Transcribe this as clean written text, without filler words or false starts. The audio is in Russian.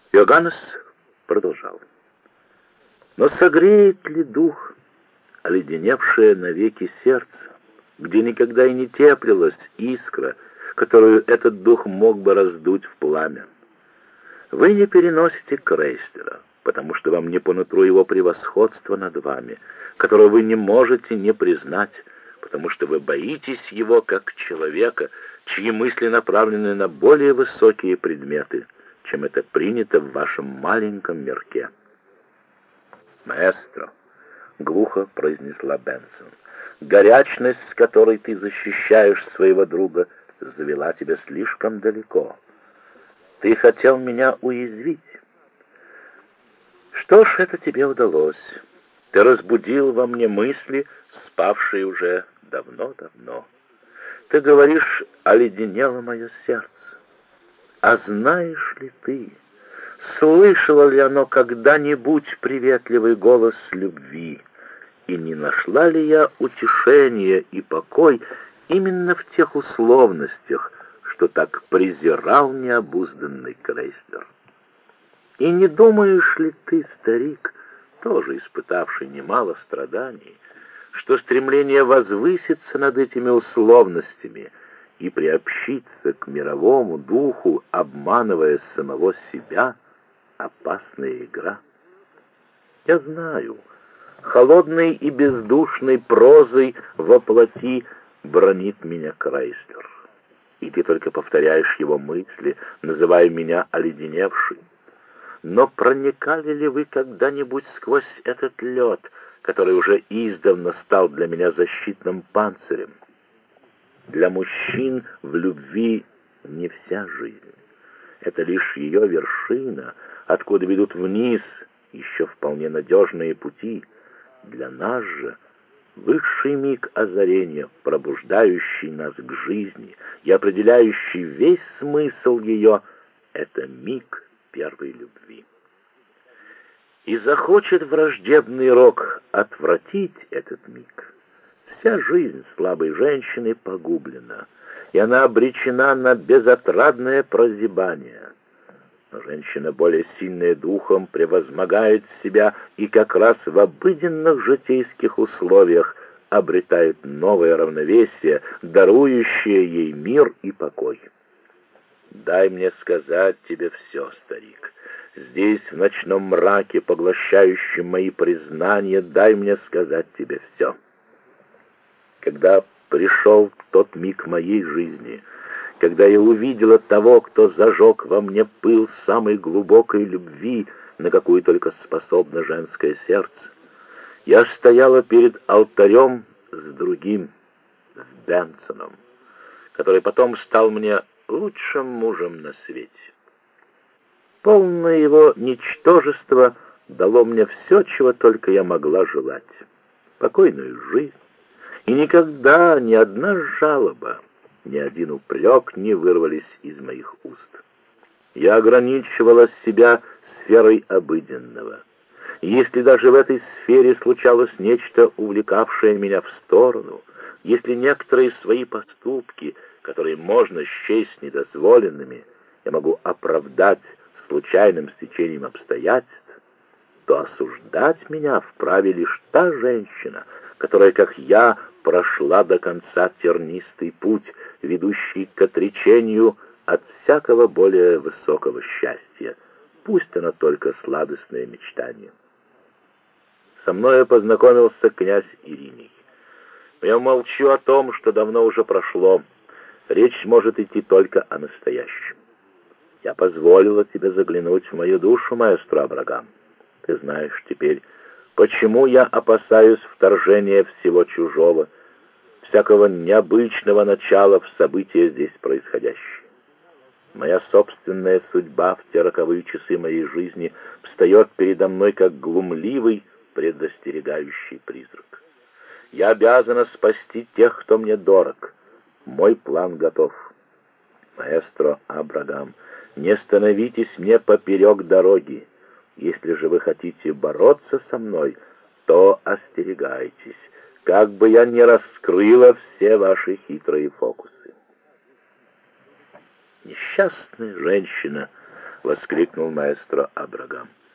Иоганнес продолжал. Но согреет ли дух, оледеневшее навеки сердце, где никогда и не теплилась искра, которую этот дух мог бы раздуть в пламя? Вы не переносите Крейслера, потому что вам не по нутру его превосходство над вами, которого вы не можете не признать, потому что вы боитесь его как человека, чьи мысли направлены на более высокие предметы, чем это принято в вашем маленьком мирке. «Маэстро», — глухо произнесла Бенсон, — «горячность, с которой ты защищаешь своего друга, завела тебя слишком далеко. Ты хотел меня уязвить. Что ж, это тебе удалось. Ты разбудил во мне мысли, спавшие уже давно-давно. Ты говоришь, оледенело мое сердце. А знаешь ли ты, слышало ли оно когда-нибудь приветливый голос любви, и не нашла ли я утешение и покой именно в тех условностях, что так презирал необузданный Крейслер? И не думаешь ли ты, старик, тоже испытавший немало страданий, что стремление возвыситься над этими условностями и приобщиться к мировому духу, обманывая самого себя, опасная игра? Я знаю, холодной и бездушной прозой воплоти бранит меня Крейслер, и ты только повторяешь его мысли, называя меня оледеневшей. Но проникали ли вы когда-нибудь сквозь этот лед, который уже издавна стал для меня защитным панцирем? Для мужчин в любви не вся жизнь. Это лишь ее вершина, откуда ведут вниз еще вполне надежные пути. Для нас же высший миг озарения, пробуждающий нас к жизни и определяющий весь смысл ее, это миг первой любви. И захочет враждебный рок отвратить этот миг, вся жизнь слабой женщины погублена, и она обречена на безотрадное прозябание. Но женщина, более сильная духом, превозмогает себя и как раз в обыденных житейских условиях обретает новое равновесие, дарующее ей мир и покой. Дай мне сказать тебе все, старик. Здесь, в ночном мраке, поглощающем мои признания, дай мне сказать тебе все. Когда пришел тот миг моей жизни, когда я увидела того, кто зажег во мне пыл самой глубокой любви, на какую только способно женское сердце, я стояла перед алтарем с другим, с Бенсоном, который потом стал мне лучшим мужем на свете. Полное его ничтожество дало мне все, чего только я могла желать. Покойную жизнь, и никогда ни одна жалоба, ни один упрек не вырвались из моих уст. Я ограничивала себя сферой обыденного. И если даже в этой сфере случалось нечто, увлекавшее меня в сторону, если некоторые свои поступки, которые можно счесть недозволенными, я могу оправдать случайным стечением обстоятельств, то осуждать меня вправе лишь та женщина, которая, как я, прошла до конца тернистый путь, ведущий к отречению от всякого более высокого счастья, пусть оно только сладостное мечтание. Со мною познакомился князь Ириний. Я молчу о том, что давно уже прошло. Речь может идти только о настоящем. Я позволила тебе заглянуть в мою душу, маэстро Абрагам. Ты знаешь теперь, почему я опасаюсь вторжения всего чужого, всякого необычного начала в события здесь происходящие. Моя собственная судьба в те роковые часы моей жизни встает передо мной как глумливый, предостерегающий призрак. Я обязана спасти тех, кто мне дорог. Мой план готов. Маэстро Абрагам, не становитесь мне поперек дороги. Если же вы хотите бороться со мной, то остерегайтесь, как бы я не раскрыла все ваши хитрые фокусы. Несчастная женщина — воскликнул маэстро Абрагам.